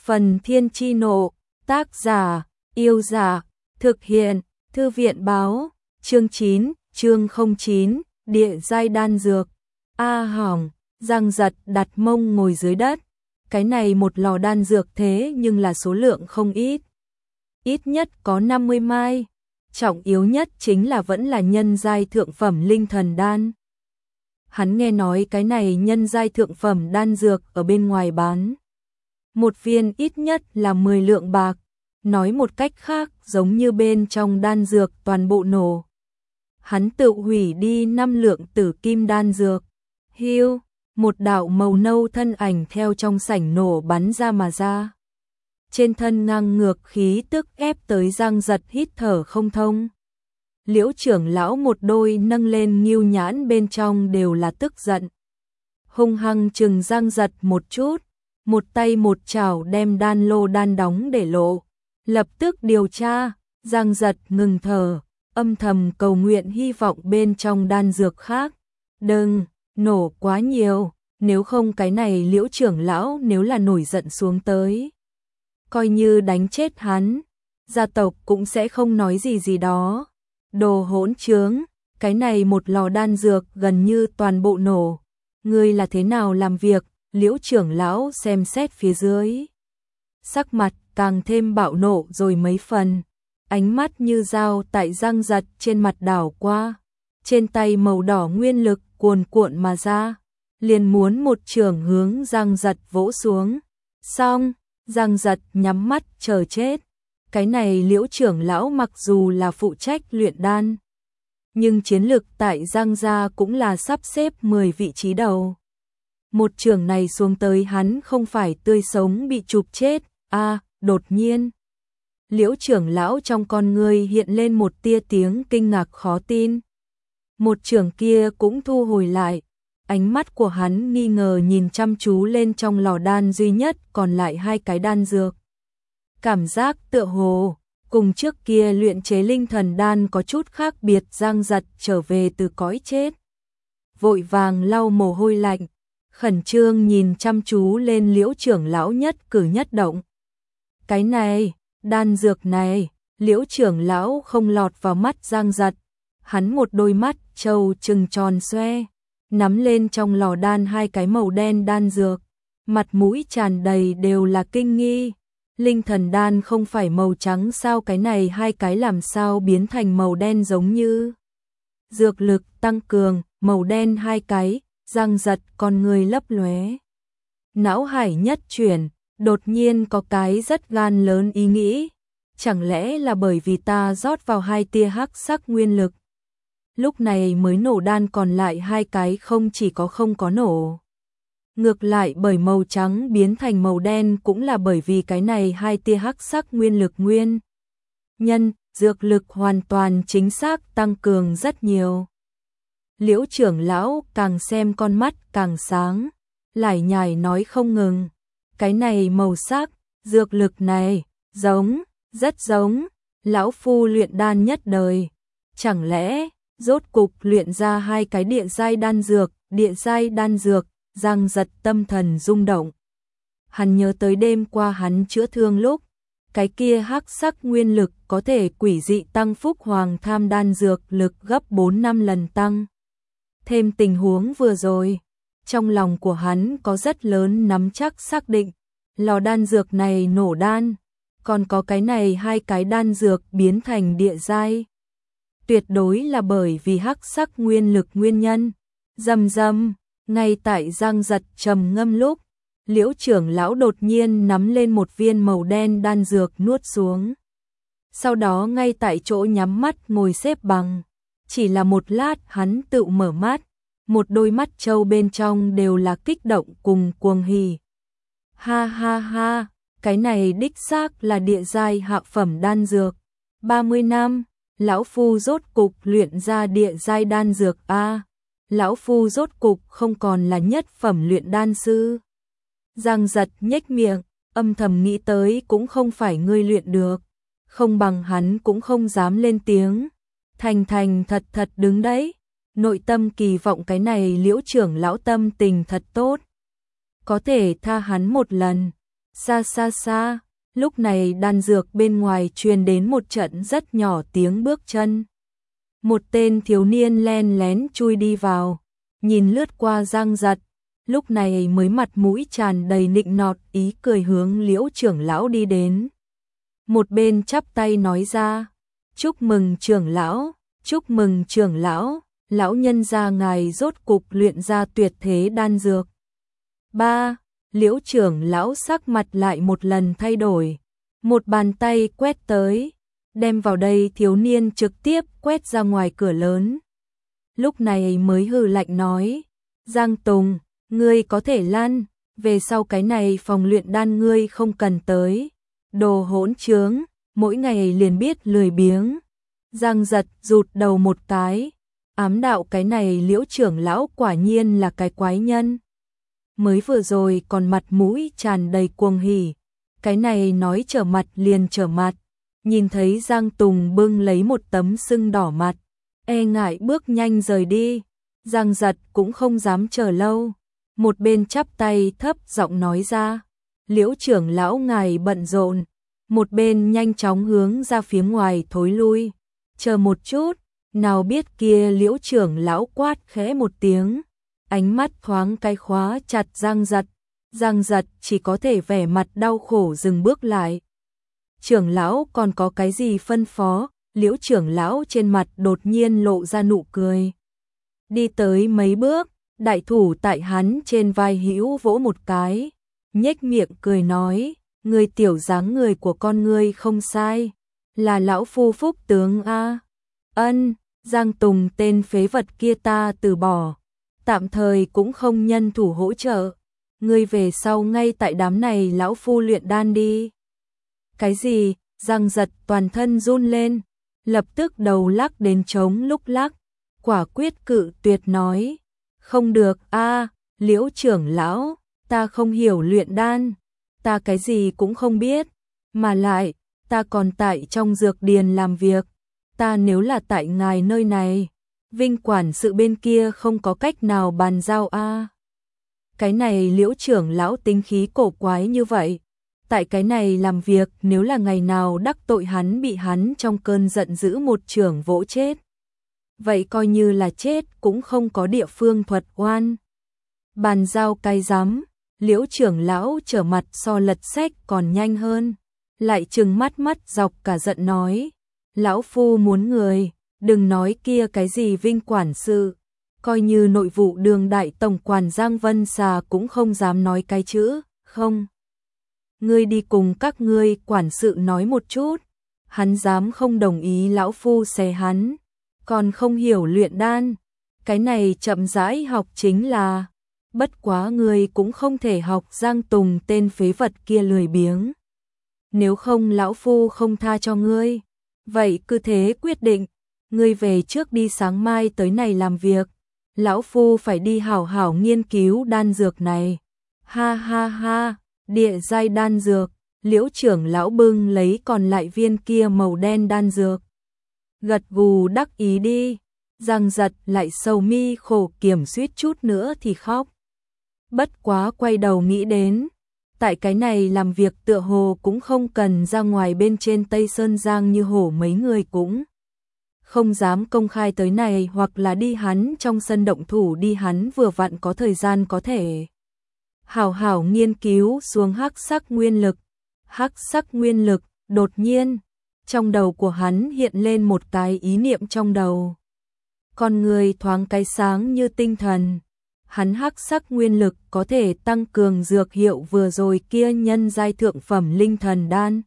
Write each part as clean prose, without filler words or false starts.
Phần Thiên Chi Nộ, tác giả, Yêu Giả, thực hiện, Thư viện Báo, chương 9, chương 09, địa giai đan dược. A hỏng, Giang Giật đặt mông ngồi dưới đất. Cái này một lò đan dược thế nhưng là số lượng không ít. Ít nhất có 50 mai. Trọng yếu nhất chính là vẫn là nhân giai thượng phẩm linh thần đan. Hắn nghe nói cái này nhân giai thượng phẩm đan dược ở bên ngoài bán. Một viên ít nhất là 10 lượng bạc. Nói một cách khác giống như bên trong đan dược toàn bộ nổ. Hắn tự hủy đi 5 lượng tử kim đan dược. Hiu, một đạo màu nâu thân ảnh theo trong sảnh nổ bắn ra mà ra. Trên thân ngang ngược khí tức ép tới Giang Giật hít thở không thông. Liễu trưởng lão một đôi nâng lên ngưu nhãn bên trong đều là tức giận. Hung hăng chừng Giang Giật một chút, một tay một chảo đem đan lô đan đóng để lộ. Lập tức điều tra, Giang Giật ngừng thở, âm thầm cầu nguyện hy vọng bên trong đan dược khác. Đừng, nổ quá nhiều, nếu không cái này Liễu trưởng lão nếu là nổi giận xuống tới. Coi như đánh chết hắn, gia tộc cũng sẽ không nói gì đó. Đồ hỗn trướng, cái này một lò đan dược gần như toàn bộ nổ. Ngươi là thế nào làm việc? Liễu trưởng lão xem xét phía dưới. Sắc mặt càng thêm bạo nộ rồi mấy phần. Ánh mắt như dao tại Giang Giật trên mặt đảo qua. Trên tay màu đỏ nguyên lực cuồn cuộn mà ra. Liền muốn một chưởng hướng Giang Giật vỗ xuống. Xong, Giang Giật nhắm mắt chờ chết. Cái này Liễu trưởng lão mặc dù là phụ trách luyện đan, nhưng chiến lực tại Giang gia cũng là sắp xếp 10 vị trí đầu. Một chưởng này xuống tới hắn không phải tươi sống bị chụp chết. Đột nhiên, Liễu trưởng lão trong con người hiện lên một tia tiếng kinh ngạc khó tin. Một chưởng kia cũng thu hồi lại. Ánh mắt của hắn nghi ngờ nhìn chăm chú lên trong lò đan duy nhất còn lại 2 cái đan dược. Cảm giác tựa hồ, cùng trước kia luyện chế linh thần đan có chút khác biệt. Giang Giật trở về từ cõi chết. Vội vàng lau mồ hôi lạnh, khẩn trương nhìn chăm chú lên Liễu trưởng lão nhất cử nhất động. Cái này, đan dược này, Liễu trưởng lão không lọt vào mắt Giang Giật. Hắn một đôi mắt trâu trừng tròn xoe, nắm lên trong lò đan 2 cái màu đen đan dược. Mặt mũi tràn đầy đều là kinh nghi. Linh thần đan không phải màu trắng sao, cái này 2 cái làm sao biến thành màu đen giống như. Dược lực tăng cường, màu đen 2 cái, Giang Giật con người lấp lóe. Não hải nhất chuyển, đột nhiên có cái rất gan lớn ý nghĩ. Chẳng lẽ là bởi vì ta rót vào 2 tia hắc sắc nguyên lực. Lúc này mới nổ đan còn lại 2 cái không chỉ có không có nổ. Ngược lại bởi màu trắng biến thành màu đen cũng là bởi vì cái này 2 tia hắc sắc nguyên lực nguyên nhân, dược lực hoàn toàn chính xác tăng cường rất nhiều. Liễu trưởng lão càng xem con mắt càng sáng, lải nhải nói không ngừng. Cái này màu sắc, dược lực này, giống, rất giống, lão phu luyện đan nhất đời. Chẳng lẽ, rốt cục luyện ra 2 cái địa giai đan dược, Giang Giật tâm thần rung động. Hắn nhớ tới đêm qua hắn chữa thương lúc, cái kia hắc sắc nguyên lực có thể quỷ dị tăng phúc hoàng tham đan dược lực gấp 4-5 lần tăng. Thêm tình huống vừa rồi, trong lòng của hắn có rất lớn nắm chắc xác định, lò đan dược này nổ đan, còn có cái này 2 cái đan dược biến thành địa giai. Tuyệt đối là bởi vì hắc sắc nguyên lực nguyên nhân. Rầm rầm, ngay tại Giang Giật trầm ngâm lúc, Liễu trưởng lão đột nhiên nắm lên một viên màu đen đan dược nuốt xuống. Sau đó ngay tại chỗ nhắm mắt ngồi xếp bằng. Chỉ là một lát hắn tự mở mắt, một đôi mắt trâu bên trong đều là kích động cùng cuồng hỉ. Ha ha ha, cái này đích xác là địa giai hạ phẩm đan dược. 30 năm, lão phu rốt cục luyện ra địa giai đan dược a. Lão phu rốt cục không còn là nhất phẩm luyện đan sư. Giang Giật nhếch miệng, âm thầm nghĩ tới cũng không phải ngươi luyện được, không bằng hắn cũng không dám lên tiếng. Thành thật đứng đấy, nội tâm kỳ vọng cái này Liễu trưởng lão tâm tình thật tốt. Có thể tha hắn một lần, Xa xa xa, lúc này đan dược bên ngoài truyền đến một trận rất nhỏ tiếng bước chân. Một tên thiếu niên len lén chui đi vào, nhìn lướt qua Giang Giật, lúc này mới mặt mũi tràn đầy nịnh nọt ý cười hướng Liễu trưởng lão đi đến. Một bên chắp tay nói ra, chúc mừng trưởng lão, chúc mừng trưởng lão, lão nhân gia ngài rốt cục luyện ra tuyệt thế đan dược. 3. Liễu trưởng lão sắc mặt lại một lần thay đổi, một bàn tay quét tới, đem vào đây thiếu niên trực tiếp quét ra ngoài cửa lớn. Lúc này mới hừ lạnh nói, Giang Tùng, ngươi có thể lăn, về sau cái này phòng luyện đan ngươi không cần tới, đồ hỗn trướng, mỗi ngày liền biết lười biếng. Giang Giật rụt đầu một cái, ám đạo cái này Liễu trưởng lão quả nhiên là cái quái nhân. Mới vừa rồi còn mặt mũi tràn đầy cuồng hỉ, cái này nói trở mặt liền trở mặt, nhìn thấy Giang Tùng bưng lấy một tấm sưng đỏ mặt, e ngại bước nhanh rời đi. Giang Giật cũng không dám chờ lâu, một bên chắp tay thấp giọng nói ra, Liễu trưởng lão ngài bận rộn, một bên nhanh chóng hướng ra phía ngoài thối lui. Chờ một chút, nào biết kia Liễu trưởng lão quát khẽ một tiếng, ánh mắt thoáng cái khóa chặt Giang Giật. Giang Giật chỉ có thể vẻ mặt đau khổ dừng bước lại. Trưởng lão còn có cái gì phân phó? Liễu trưởng lão trên mặt đột nhiên lộ ra nụ cười. Đi tới mấy bước, đại thủ tại hắn trên vai hữu vỗ một cái, nhếch miệng cười nói, người tiểu dáng người của con ngươi không sai, là lão phu phúc tướng a. Ân, Giang Tùng tên phế vật kia ta từ bỏ, tạm thời cũng không nhân thủ hỗ trợ, ngươi về sau ngay tại đám này lão phu luyện đan đi. Cái gì? Giang Giật toàn thân run lên, lập tức đầu lắc đến trống lúc lắc, quả quyết cự tuyệt nói, không được a, Liễu trưởng lão, ta không hiểu luyện đan, ta cái gì cũng không biết, mà lại, ta còn tại trong dược điền làm việc, ta nếu là tại ngài nơi này, Vinh quản sự bên kia không có cách nào bàn giao a. Cái này Liễu trưởng lão tính khí cổ quái như vậy, tại cái này làm việc nếu là ngày nào đắc tội hắn bị hắn trong cơn giận dữ một chưởng vỗ chết. Vậy coi như là chết cũng không có địa phương thuật oan. Bàn giao cay rắm, Liễu trưởng lão trở mặt so lật sách còn nhanh hơn, lại trừng mắt dọc cả giận nói, lão phu muốn người, đừng nói kia cái gì Vinh quản sự, coi như nội vụ đường đại tổng quản Giang Vân Xà cũng không dám nói cái chữ, không. Ngươi đi cùng các ngươi quản sự nói một chút, hắn dám không đồng ý lão phu xé hắn, còn không hiểu luyện đan, cái này chậm rãi học chính là, bất quá ngươi cũng không thể học Giang Tùng tên phế vật kia lười biếng. Nếu không lão phu không tha cho ngươi, vậy cứ thế quyết định, ngươi về trước đi sáng mai tới này làm việc, lão phu phải đi hảo hảo nghiên cứu đan dược này. Ha ha ha, địa giai đan dược, Liễu trưởng lão bưng lấy còn lại viên kia màu đen đan dược. Gật gù đắc ý đi, Giang Giật lại sầu mi khổ kiểm suýt chút nữa thì khóc. Bất quá quay đầu nghĩ đến, tại cái này làm việc tựa hồ cũng không cần ra ngoài bên trên Tây Sơn Giang như hổ mấy người cũng không dám công khai tới này, hoặc là đi hắn trong sân động thủ đi, hắn vừa vặn có thời gian có thể hảo hảo nghiên cứu xuống hắc sắc nguyên lực. Hắc sắc nguyên lực, đột nhiên, trong đầu của hắn hiện lên một cái ý niệm trong đầu. Con người thoáng cái sáng như tinh thần. Hắn hắc sắc nguyên lực có thể tăng cường dược hiệu vừa rồi kia nhân giai thượng phẩm linh thần đan.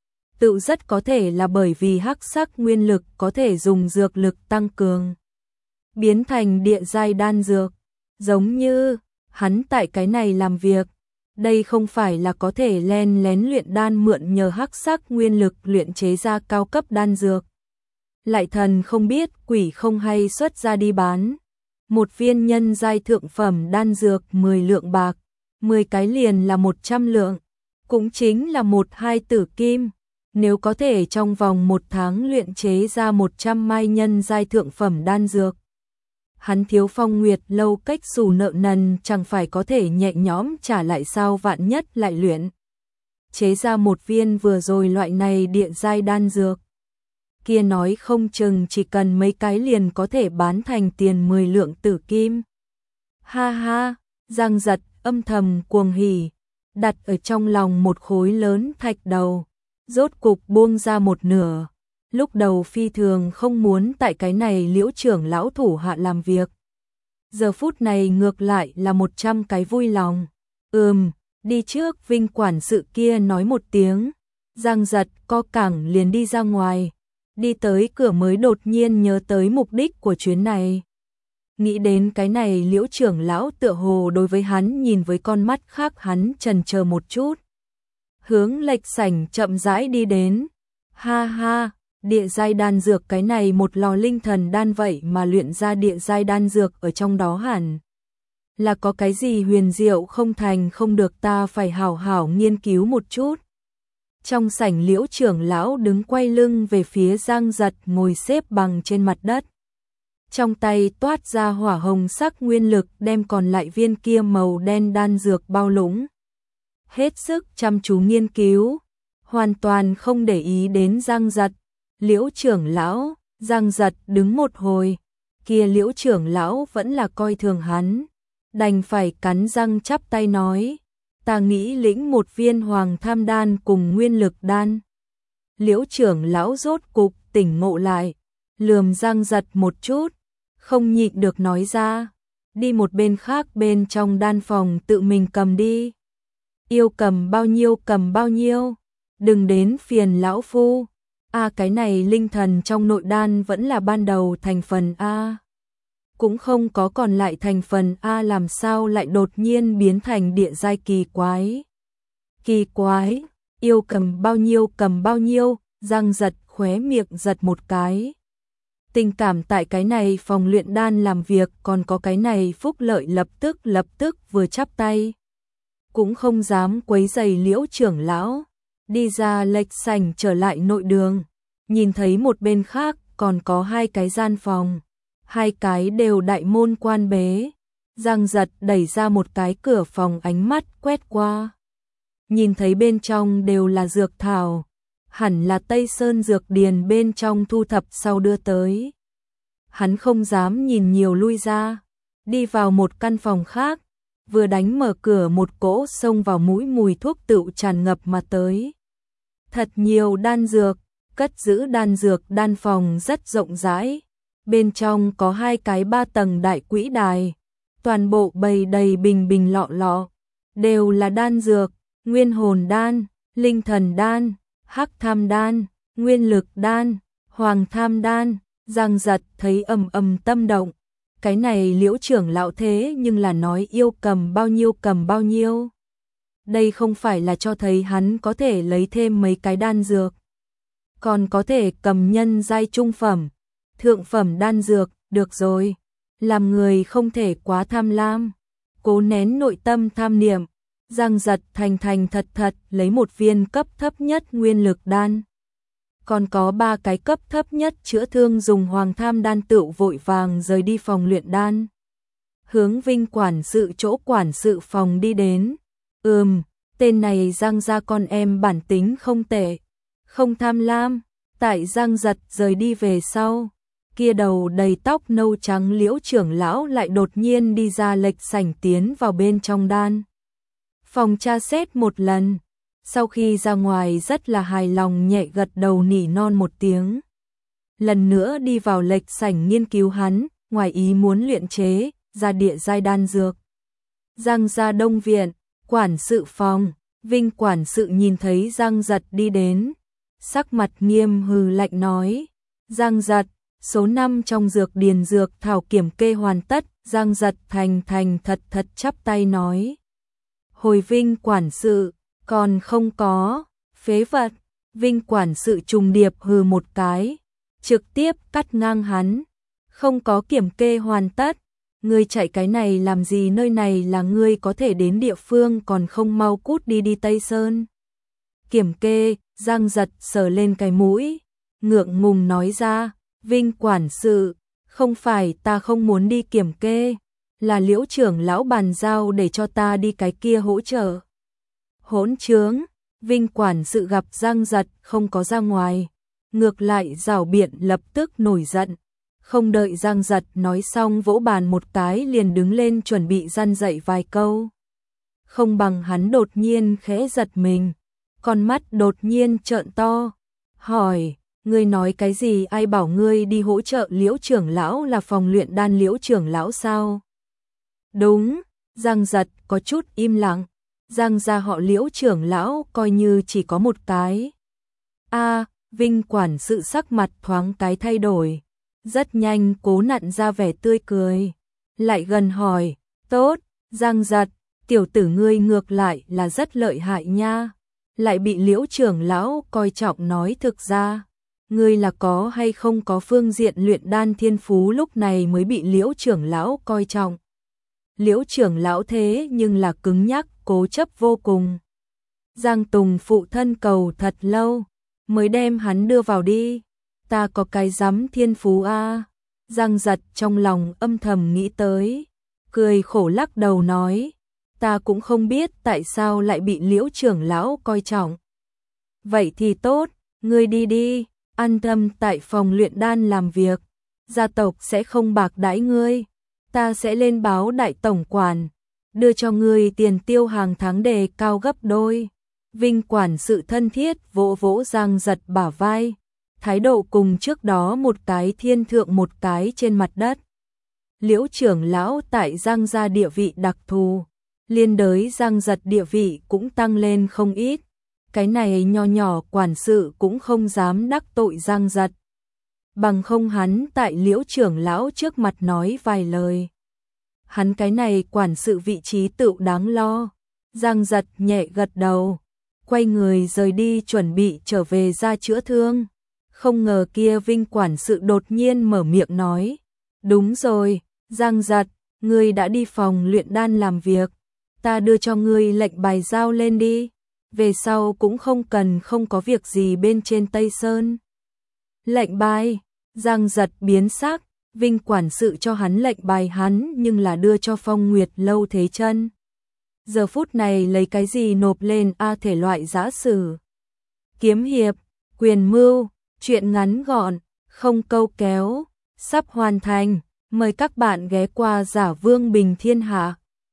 Tự rất có thể là bởi vì hắc sắc nguyên lực có thể dùng dược lực tăng cường, biến thành địa giai đan dược. Giống như hắn tại cái này làm việc, đây không phải là có thể len lén luyện đan mượn nhờ hắc sắc nguyên lực luyện chế ra cao cấp đan dược. Lại thần không biết quỷ không hay xuất ra đi bán. Một viên nhân giai thượng phẩm đan dược 10 lượng bạc, 10 cái liền là 100 lượng, cũng chính là 1-2 tử kim. Nếu có thể trong vòng 1 tháng luyện chế ra 100 mai nhân giai thượng phẩm đan dược, hắn Thiếu Phong Nguyệt lâu cách xù nợ nần chẳng phải có thể nhẹ nhõm trả lại sao, vạn nhất lại luyện chế ra một viên vừa rồi loại này địa giai đan dược. Kia nói không chừng chỉ cần mấy cái liền có thể bán thành tiền 10 lượng tử kim. Ha ha, Giang Giật âm thầm cuồng hỉ, đặt ở trong lòng một khối lớn thạch đầu, rốt cục buông ra một nửa. Lúc đầu phi thường không muốn tại cái này Liễu trưởng lão thủ hạ làm việc. Giờ phút này ngược lại là 100 cái vui lòng. Đi trước, Vinh quản sự kia nói một tiếng. Giang Giật co cẳng liền đi ra ngoài. Đi tới cửa mới đột nhiên nhớ tới mục đích của chuyến này. Nghĩ đến cái này Liễu trưởng lão tựa hồ đối với hắn nhìn với con mắt khác, hắn chần chờ một chút. Hướng lệch sảnh chậm rãi đi đến. Ha ha, địa giai đan dược, cái này một lò linh thần đan vậy mà luyện ra địa giai đan dược, ở trong đó hẳn là có cái gì huyền diệu không thành không được, ta phải hảo hảo nghiên cứu một chút. Trong sảnh Liễu trưởng lão đứng quay lưng về phía Giang Giật ngồi xếp bằng trên mặt đất. Trong tay toát ra hỏa hồng sắc nguyên lực đem còn lại viên kia màu đen đan dược bao lũng. Hết sức chăm chú nghiên cứu, hoàn toàn không để ý đến Giang Giật. Liễu trưởng lão, Giang Giật đứng một hồi, kia Liễu trưởng lão vẫn là coi thường hắn, đành phải cắn răng chắp tay nói, ta nghĩ lĩnh một viên hoàng tham đan cùng nguyên lực đan. Liễu trưởng lão rốt cục tỉnh ngộ lại, lườm Giang Giật một chút, không nhịn được nói ra, đi một bên khác, bên trong đan phòng tự mình cầm đi. Yêu cầm bao nhiêu, đừng đến phiền lão phu. Cái này linh thần trong nội đan vẫn là ban đầu thành phần A. Cũng không có còn lại thành phần A, làm sao lại đột nhiên biến thành địa giai kỳ quái. Kỳ quái, yêu cầm bao nhiêu, Giang Giật khóe miệng giật một cái. Tình cảm tại cái này phòng luyện đan làm việc, còn có cái này phúc lợi, lập tức vừa chắp tay. Cũng không dám quấy rầy Liễu trưởng lão. Đi ra lệch sảnh trở lại nội đường, nhìn thấy một bên khác còn có 2 cái gian phòng, 2 cái đều đại môn quan bế. Giang Giật đẩy ra một cái cửa phòng, ánh mắt quét qua, nhìn thấy bên trong đều là dược thảo, hẳn là Tây Sơn dược điền bên trong thu thập sau đưa tới. Hắn không dám nhìn nhiều, lui ra, đi vào một căn phòng khác, vừa đánh mở cửa, một cỗ xông vào mũi mùi thuốc tựu tràn ngập mà tới. Thật nhiều đan dược, cất giữ đan dược, đan phòng rất rộng rãi. Bên trong có 2 cái 3 tầng đại quỹ đài, toàn bộ bày đầy bình lọ lọ, đều là đan dược, nguyên hồn đan, linh thần đan, hắc tham đan, nguyên lực đan, hoàng tham đan. Giang Giật thấy ầm tâm động, cái này Liễu trưởng lão thế nhưng là nói yêu cầm bao nhiêu. Đây không phải là cho thấy hắn có thể lấy thêm mấy cái đan dược, còn có thể cầm nhân giai trung phẩm, thượng phẩm đan dược. Được rồi, làm người không thể quá tham lam, cố nén nội tâm tham niệm. Giang Giật thành thật lấy một viên cấp thấp nhất nguyên lực đan, còn có 3 cái cấp thấp nhất chữa thương dùng hoàng tham đan, tựu vội vàng rời đi phòng luyện đan, hướng Vinh quản sự chỗ quản sự phòng đi đến. Tên này Giang gia con em bản tính không tệ, không tham lam. Tại Giang Giật rời đi về sau, kia đầu đầy tóc nâu trắng Liễu trưởng lão lại đột nhiên đi ra lệch sảnh, tiến vào bên trong đan phòng tra xét một lần. Sau khi ra ngoài rất là hài lòng, nhẹ gật đầu nỉ non một tiếng. Lần nữa đi vào lệch sảnh nghiên cứu, hắn ngoài ý muốn luyện chế ra địa giai đan dược. Giang gia đông viện, quản sự phòng, Vinh quản sự nhìn thấy Giang Giật đi đến, sắc mặt nghiêm hừ lạnh nói, Giang Giật, số 5 trong dược điền dược thảo kiểm kê hoàn tất. Giang Giật thành thật chắp tay nói, hồi Vinh quản sự, còn không có. Phế vật. Vinh quản sự trùng điệp hừ một cái, trực tiếp cắt ngang hắn, không có kiểm kê hoàn tất, ngươi chạy cái này làm gì, nơi này là ngươi có thể đến địa phương, còn không mau cút đi Tây Sơn. Kiểm kê. Giang Giật sờ lên cái mũi, ngượng ngùng nói ra, Vinh quản sự, không phải ta không muốn đi kiểm kê, là Liễu trưởng lão bàn giao để cho ta đi cái kia hỗ trợ. Hỗn trướng. Vinh quản sự gặp Giang Giật không có ra ngoài, ngược lại rảo biện lập tức nổi giận. Không đợi Giang Giật nói xong vỗ bàn một cái liền đứng lên chuẩn bị răn dạy vài câu. Không bằng hắn đột nhiên khẽ giật mình, con mắt đột nhiên trợn to, hỏi, ngươi nói cái gì, ai bảo ngươi đi hỗ trợ Liễu trưởng lão, là phòng luyện đan Liễu trưởng lão sao? Đúng, Giang Giật có chút im lặng, Giang gia họ Liễu trưởng lão coi như chỉ có một cái. Vinh quản sự sắc mặt thoáng cái thay đổi, rất nhanh cố nặn ra vẻ tươi cười, lại gần hỏi, tốt, Giang Giật, tiểu tử ngươi ngược lại là rất lợi hại nha, lại bị Liễu trưởng lão coi trọng, nói thực ra, ngươi là có hay không có phương diện luyện đan thiên phú lúc này mới bị Liễu trưởng lão coi trọng. Liễu trưởng lão thế nhưng là cứng nhắc, cố chấp vô cùng. Giang Tùng phụ thân cầu thật lâu, mới đem hắn đưa vào đi, ta có cái dám thiên phú a. Giang Giật trong lòng âm thầm nghĩ tới, cười khổ lắc đầu nói, ta cũng không biết tại sao lại bị Liễu trưởng lão coi trọng. Vậy thì tốt, ngươi đi đi, an tâm tại phòng luyện đan làm việc, gia tộc sẽ không bạc đãi ngươi, ta sẽ lên báo đại tổng quản, đưa cho ngươi tiền tiêu hàng tháng đề cao gấp đôi. Vinh quản sự thân thiết vỗ vỗ Giang Giật bả vai, thái độ cùng trước đó một cái thiên thượng một cái trên mặt đất. Liễu trưởng lão tại Giang gia địa vị đặc thù, liên đới Giang Giật địa vị cũng tăng lên không ít, cái này nho nhỏ quản sự cũng không dám đắc tội Giang Giật. Bằng không hắn tại Liễu trưởng lão trước mặt nói vài lời, hắn cái này quản sự vị trí tự đáng lo. Giang Giật nhẹ gật đầu, quay người rời đi chuẩn bị trở về ra chữa thương. Không ngờ kia Vinh quản sự đột nhiên mở miệng nói, đúng rồi, Giang Giật, ngươi đã đi phòng luyện đan làm việc, ta đưa cho ngươi lệnh bài giao lên đi, về sau cũng không cần không có việc gì bên trên Tây Sơn. Lệnh bài, Giang Giật biến sắc, Vinh quản sự cho hắn lệnh bài hắn nhưng là đưa cho Phong Nguyệt lâu Thế Chân. Giờ phút này lấy cái gì nộp lên thể loại giã sử, kiếm hiệp, quyền mưu, chuyện ngắn gọn, không câu kéo, sắp hoàn thành, mời các bạn ghé qua Giả Vương Bình Thiên Hạ.